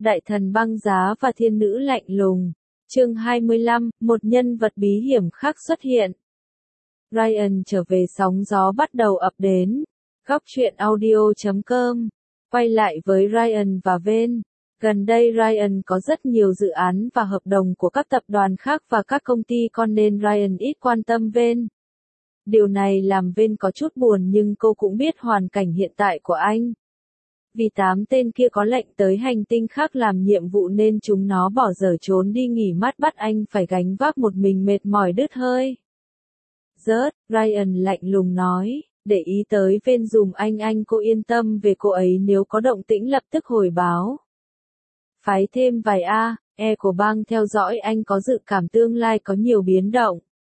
Đại thần băng giá và thiên nữ lạnh lùng. Chương 25, một nhân vật bí hiểm khác xuất hiện. Ryan trở về sóng gió bắt đầu ập đến. Góc truyện audio.com. Quay lại với Ryan và Ven. Gần đây Ryan có rất nhiều dự án và hợp đồng của các tập đoàn khác và các công ty con nên Ryan ít quan tâm Ven. Điều này làm Ven có chút buồn nhưng cô cũng biết hoàn cảnh hiện tại của anh. Vì 8 tên kia có lệnh tới hành tinh khác làm nhiệm vụ nên chúng nó bỏ dở trốn đi nghỉ mát bắt anh phải gánh vác một mình mệt mỏi đứt hơi. Rớt, Ryan lạnh lùng nói, để ý tới Ven dùm anh cô yên tâm về cô ấy nếu có động tĩnh lập tức hồi báo. Phái thêm vài E của bang theo dõi anh có dự cảm tương lai có nhiều biến động.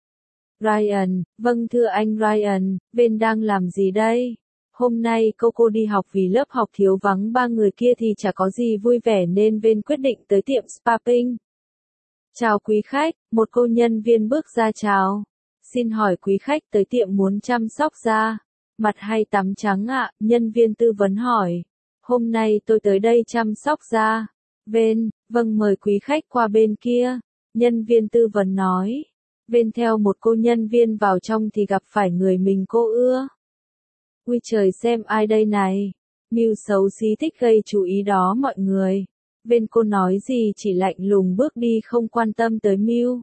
Ryan, vâng thưa anh Ryan, Ven đang làm gì đây? Hôm nay cô đi học vì lớp học thiếu vắng 3 người kia thì chả có gì vui vẻ nên Ven quyết định tới tiệm spa Pink. Chào quý khách, một cô nhân viên bước ra chào. Xin hỏi quý khách tới tiệm muốn chăm sóc da, mặt hay tắm trắng ạ? Nhân viên tư vấn hỏi. Hôm nay tôi tới đây chăm sóc da. Ven, vâng mời quý khách qua bên kia. Nhân viên tư vấn nói. Ven theo một cô nhân viên vào trong thì gặp phải người mình cô ưa. Ui trời xem ai đây này. Mưu xấu xí thích gây chú ý đó mọi người. Ven cô nói gì chỉ lạnh lùng bước đi không quan tâm tới Mưu.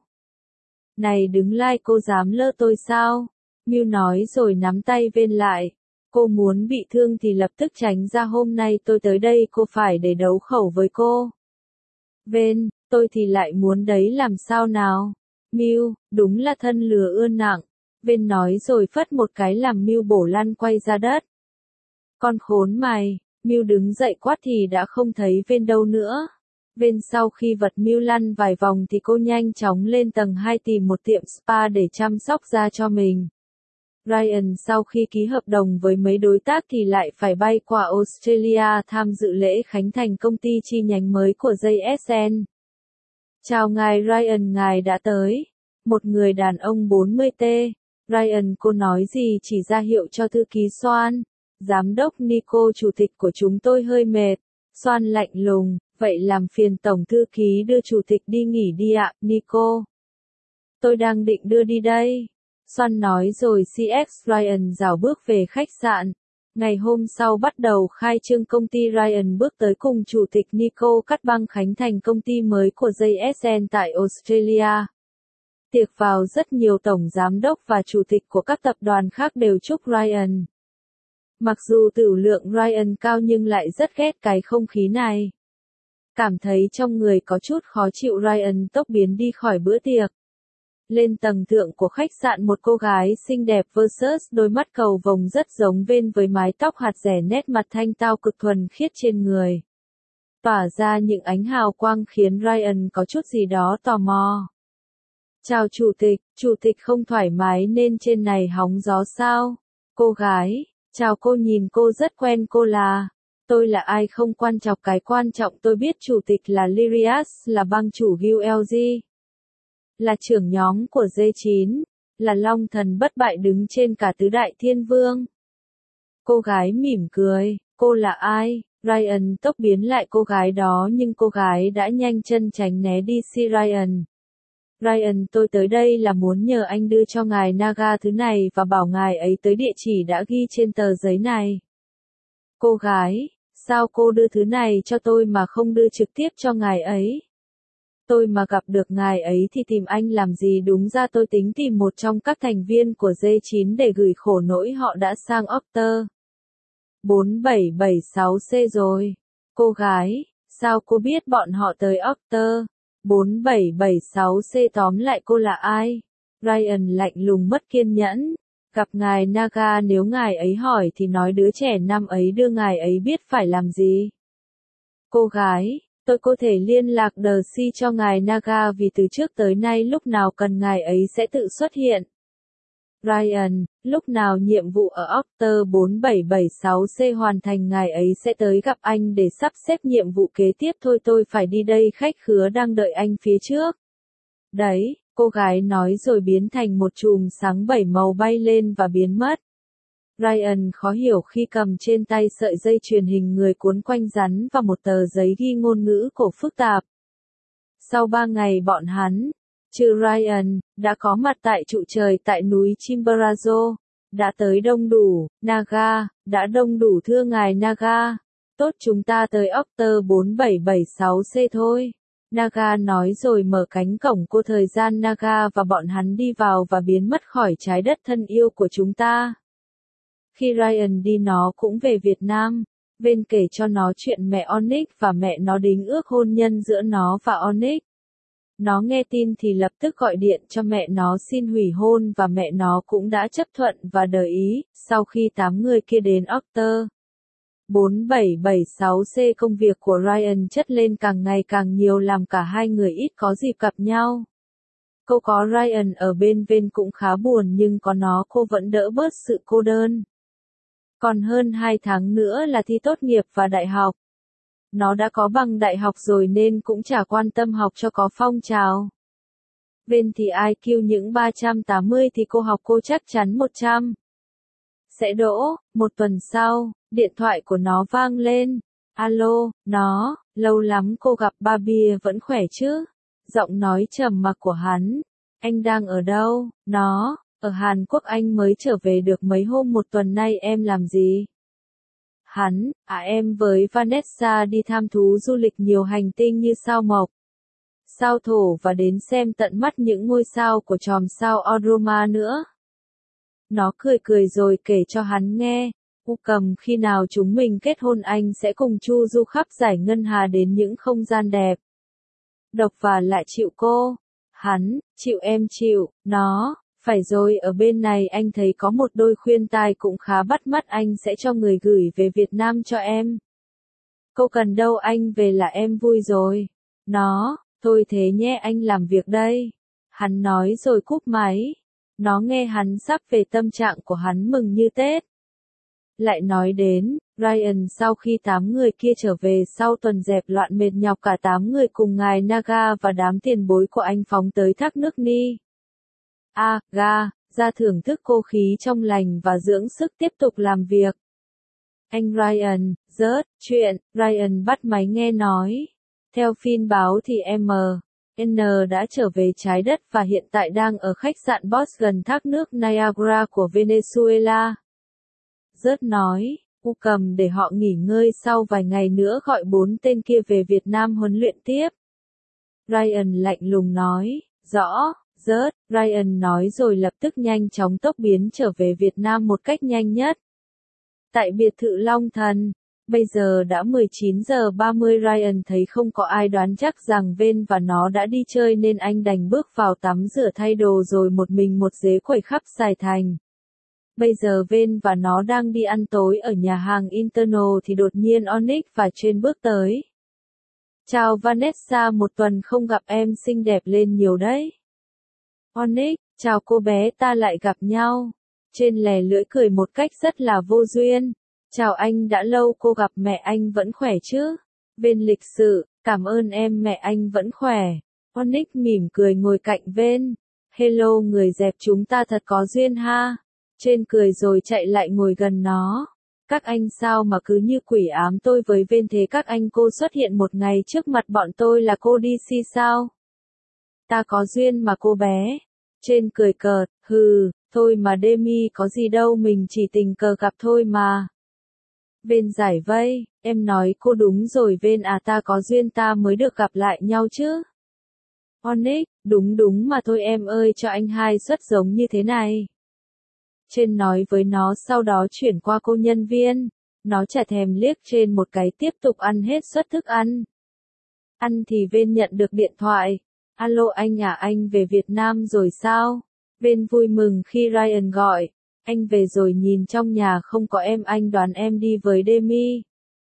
Này đứng lai cô dám lơ tôi sao? Mưu nói rồi nắm tay Ven lại. Cô muốn bị thương thì lập tức tránh ra hôm nay tôi tới đây cô phải để đấu khẩu với cô. Ven, tôi thì lại muốn đấy làm sao nào? Mưu, đúng là thân lừa ưa nặng. Ven nói rồi phất một cái làm Mưu bổ lăn quay ra đất. Con khốn mày, Mưu đứng dậy quát thì đã không thấy Ven đâu nữa. Ven sau khi vật Mưu lăn vài vòng thì cô nhanh chóng lên tầng 2 tìm một tiệm spa để chăm sóc da cho mình. Ryan sau khi ký hợp đồng với mấy đối tác thì lại phải bay qua Australia tham dự lễ khánh thành công ty chi nhánh mới của JSN. Chào ngài Ryan, ngài đã tới. Một người đàn ông 40T. Ryan cô nói gì chỉ ra hiệu cho thư ký Soan. Giám đốc Nico chủ tịch của chúng tôi hơi mệt. Soan lạnh lùng, vậy làm phiền tổng thư ký đưa chủ tịch đi nghỉ đi ạ, Nico. Tôi đang định đưa đi đây. Soan nói rồi CX Ryan rảo bước về khách sạn. Ngày hôm sau bắt đầu khai trương công ty Ryan bước tới cùng chủ tịch Nico cắt băng khánh thành công ty mới của JSN tại Australia. Tiệc vào rất nhiều tổng giám đốc và chủ tịch của các tập đoàn khác đều chúc Ryan. Mặc dù tửu lượng Ryan cao nhưng lại rất ghét cái không khí này. Cảm thấy trong người có chút khó chịu Ryan tốc biến đi khỏi bữa tiệc. Lên tầng thượng của khách sạn một cô gái xinh đẹp versus đôi mắt cầu vồng rất giống Ven với mái tóc hạt rẻ nét mặt thanh tao cực thuần khiết trên người. Tỏa ra những ánh hào quang khiến Ryan có chút gì đó tò mò. Chào chủ tịch không thoải mái nên trên này hóng gió sao? Cô gái, chào cô nhìn cô rất quen cô là. Tôi là ai không quan trọng cái quan trọng tôi biết chủ tịch là Lyrias là bang chủ ULG. Là trưởng nhóm của J9, là long thần bất bại đứng trên cả tứ đại thiên vương. Cô gái mỉm cười, cô là ai? Ryan tốc biến lại cô gái đó nhưng cô gái đã nhanh chân tránh né đi si Ryan. Ryan tôi tới đây là muốn nhờ anh đưa cho ngài Naga thứ này và bảo ngài ấy tới địa chỉ đã ghi trên tờ giấy này. Cô gái, sao cô đưa thứ này cho tôi mà không đưa trực tiếp cho ngài ấy? Tôi mà gặp được ngài ấy thì tìm anh làm gì đúng ra tôi tính tìm một trong các thành viên của J9 để gửi khổ nỗi họ đã sang Octer. 4776C rồi. Cô gái, sao cô biết bọn họ tới Octer? 4776C tóm lại cô là ai? Ryan lạnh lùng mất kiên nhẫn. Gặp ngài Naga nếu ngài ấy hỏi thì nói đứa trẻ năm ấy đưa ngài ấy biết phải làm gì. Cô gái, tôi có thể liên lạc DC cho ngài Naga vì từ trước tới nay lúc nào cần ngài ấy sẽ tự xuất hiện. Ryan, lúc nào nhiệm vụ ở Octer 4776C hoàn thành ngài ấy sẽ tới gặp anh để sắp xếp nhiệm vụ kế tiếp thôi tôi phải đi đây khách khứa đang đợi anh phía trước. Đấy, cô gái nói rồi biến thành một chùm sáng 7 màu bay lên và biến mất. Ryan khó hiểu khi cầm trên tay sợi dây chuyền hình người cuốn quanh rắn và một tờ giấy ghi ngôn ngữ cổ phức tạp. Sau 3 ngày bọn hắn, trừ Ryan, đã có mặt tại trụ trời tại núi Chimborazo, đã tới đông đủ, Naga, đã đông đủ thưa ngài Naga. Tốt chúng ta tới Octer 4776C thôi. Naga nói rồi mở cánh cổng cô thời gian Naga và bọn hắn đi vào và biến mất khỏi trái đất thân yêu của chúng ta. Khi Ryan đi nó cũng về Việt Nam, Ven kể cho nó chuyện mẹ Onyx và mẹ nó đính ước hôn nhân giữa nó và Onyx. Nó nghe tin thì lập tức gọi điện cho mẹ nó xin hủy hôn và mẹ nó cũng đã chấp thuận và đồng ý. Sau khi 8 người kia đến Octer 4776C, công việc của Ryan chất lên càng ngày càng nhiều làm cả hai người ít có dịp gặp nhau. Cô có Ryan ở bên Ven cũng khá buồn nhưng có nó cô vẫn đỡ bớt sự cô đơn. Còn hơn 2 tháng nữa là thi tốt nghiệp và đại học. Nó đã có bằng đại học rồi nên cũng chả quan tâm học cho có phong trào. Ven thì IQ những 380 thì cô học cô chắc chắn 100. Sẽ đỗ. Một tuần sau, điện thoại của nó vang lên. Alo, nó, lâu lắm cô gặp ba bia vẫn khỏe chứ? Giọng nói trầm mặc của hắn. Anh đang ở đâu? Nó, ở Hàn Quốc anh mới trở về được mấy hôm, một tuần nay em làm gì? Hắn, em với Vanessa đi tham thú du lịch nhiều hành tinh như sao Mộc, sao Thổ và đến xem tận mắt những ngôi sao của chòm sao Andromeda nữa. Nó cười cười rồi kể cho hắn nghe. Cầm khi nào chúng mình kết hôn anh sẽ cùng chu du khắp giải ngân hà đến những không gian đẹp. Độc và lại chịu cô. Hắn, chịu em chịu, nó. Phải rồi, ở bên này anh thấy có một đôi khuyên tai cũng khá bắt mắt, anh sẽ cho người gửi về Việt Nam cho em. Cô cần đâu anh về là em vui rồi. Nó, thôi thế nhé anh làm việc đây. Hắn nói rồi cúp máy. Nó nghe hắn sắp về tâm trạng của hắn mừng như Tết. Lại nói đến, Ryan sau khi 8 người kia trở về sau tuần dẹp loạn mệt nhọc, cả 8 người cùng ngài Naga và đám tiền bối của anh phóng tới thác nước Ni. Ra thưởng thức cô khí trong lành và dưỡng sức tiếp tục làm việc. Anh Ryan, chuyện, Ryan bắt máy nghe nói. Theo phim báo thì N đã trở về trái đất và hiện tại đang ở khách sạn Boss gần thác nước Niagara của Venezuela. Nói, cầm để họ nghỉ ngơi sau vài ngày nữa gọi 4 tên kia về Việt Nam huấn luyện tiếp. Ryan lạnh lùng nói, rõ. Ryan nói rồi lập tức nhanh chóng tốc biến trở về Việt Nam một cách nhanh nhất. Tại biệt thự Long Thần, bây giờ đã 19:30, Ryan thấy không có ai đoán chắc rằng Ven và nó đã đi chơi nên anh đành bước vào tắm rửa thay đồ rồi một mình một dế quẩy khắp Sài Thành. Bây giờ Ven và nó đang đi ăn tối ở nhà hàng Internal thì đột nhiên Onyx và Trên bước tới. Chào Vanessa, một tuần không gặp em xinh đẹp lên nhiều đấy. Onyx, chào cô bé, ta lại gặp nhau. Trên lè lưỡi cười một cách rất là vô duyên. Chào anh, đã lâu cô gặp, mẹ anh vẫn khỏe chứ? Ven lịch sự, cảm ơn em, mẹ anh vẫn khỏe. Onyx mỉm cười ngồi cạnh Ven. Hello người dẹp, chúng ta thật có duyên ha. Trên cười rồi chạy lại ngồi gần nó. Các anh sao mà cứ như quỷ ám tôi với Ven thế? Các anh cô xuất hiện một ngày trước mặt bọn tôi là cô DC sao? Ta có duyên mà cô bé. Trên cười cợt, thôi mà Demi có gì đâu, mình chỉ tình cờ gặp thôi mà. Ven giải vây, em nói cô đúng rồi Ven ta có duyên ta mới được gặp lại nhau chứ. Onyx, đúng mà thôi em ơi, cho anh 2 suất giống như thế này. Trên nói với nó sau đó chuyển qua cô nhân viên. Nó chả thèm liếc Trên một cái tiếp tục ăn hết suất thức ăn. Ăn thì Ven nhận được điện thoại. Alo anh anh về Việt Nam rồi sao? Ven vui mừng khi Ryan gọi. Anh về rồi, nhìn trong nhà không có em, anh đoán em đi với Demi.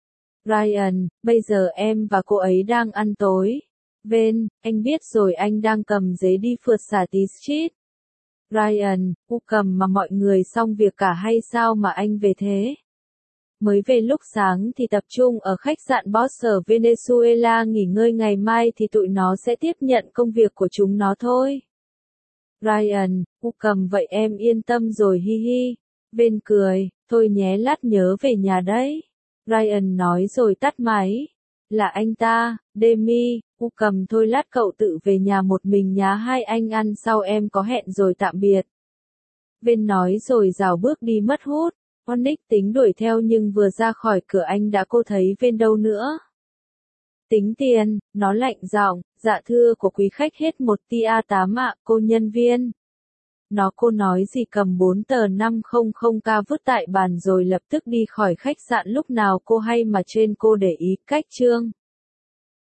Ryan, bây giờ em và cô ấy đang ăn tối. Ven, anh biết rồi, anh đang cầm giấy đi phượt xả tí street. Ryan, cầm mà mọi người xong việc cả hay sao mà anh về thế? Mới về lúc sáng thì tập trung ở khách sạn Boss ở Venezuela nghỉ ngơi, ngày mai thì tụi nó sẽ tiếp nhận công việc của chúng nó thôi. Ryan, cầm vậy em yên tâm rồi hi hi. Ven cười, Thôi nhé lát nhớ về nhà đấy. Ryan nói rồi tắt máy. Là anh ta, Demi, cầm thôi lát cậu tự về nhà một mình nhá, hai anh ăn sau em có hẹn rồi tạm biệt. Vin nói rồi rảo bước đi mất hút. Onyx tính đuổi theo nhưng vừa ra khỏi cửa anh đã cô thấy Vin đâu nữa. Tính tiền, nó lạnh giọng, dạ thưa của quý khách hết 1 tia 8 ạ, cô nhân viên. Cô nói gì cầm 4 tờ 500k vứt tại bàn rồi lập tức đi khỏi khách sạn lúc nào cô hay mà trên cô để ý cách chương.